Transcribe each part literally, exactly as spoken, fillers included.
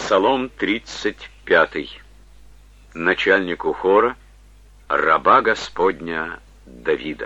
Псалом тридцать пятый. Начальнику хора, раба Господня Давида.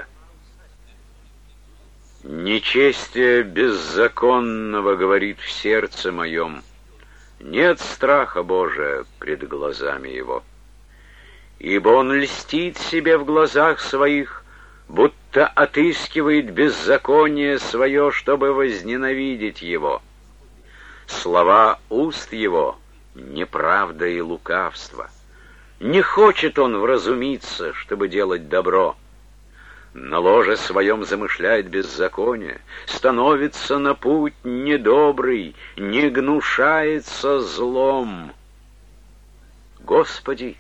Нечестие беззаконного говорит в сердце моем, нет страха Божия пред глазами его. Ибо он льстит себе в глазах своих, будто отыскивает беззаконие свое, чтобы возненавидеть его. Слова уст его — неправда и лукавство. Не хочет он вразумиться, чтобы делать добро. На ложе своем замышляет беззаконие, становится на путь недобрый, не гнушается злом. Господи,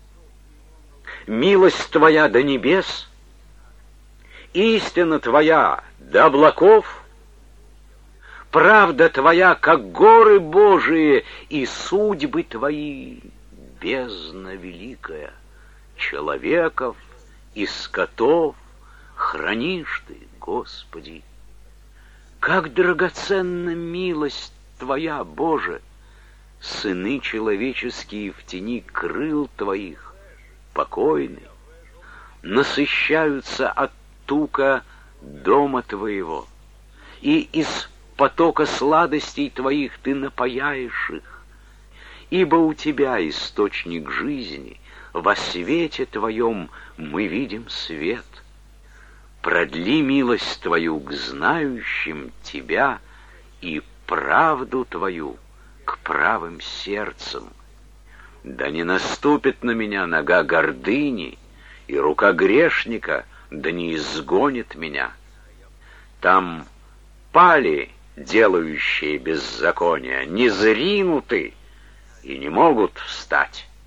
милость Твоя до небес, истина Твоя до облаков, правда Твоя, как горы Божии, и судьбы Твои — бездна великая. Человеков и скотов хранишь Ты, Господи. Как драгоценна милость Твоя, Боже! Сыны человеческие в тени крыл Твоих покойны, насыщаются от тука дома Твоего, и из потока сладостей Твоих Ты напояешь их, ибо у Тебя источник жизни, во свете Твоем мы видим свет. Продли милость Твою к знающим Тебя и правду Твою к правым сердцам. Да не наступит на меня нога гордыни, и рука грешника да не изгонит меня. Там пали делающие беззаконие, не зринуты и не могут встать.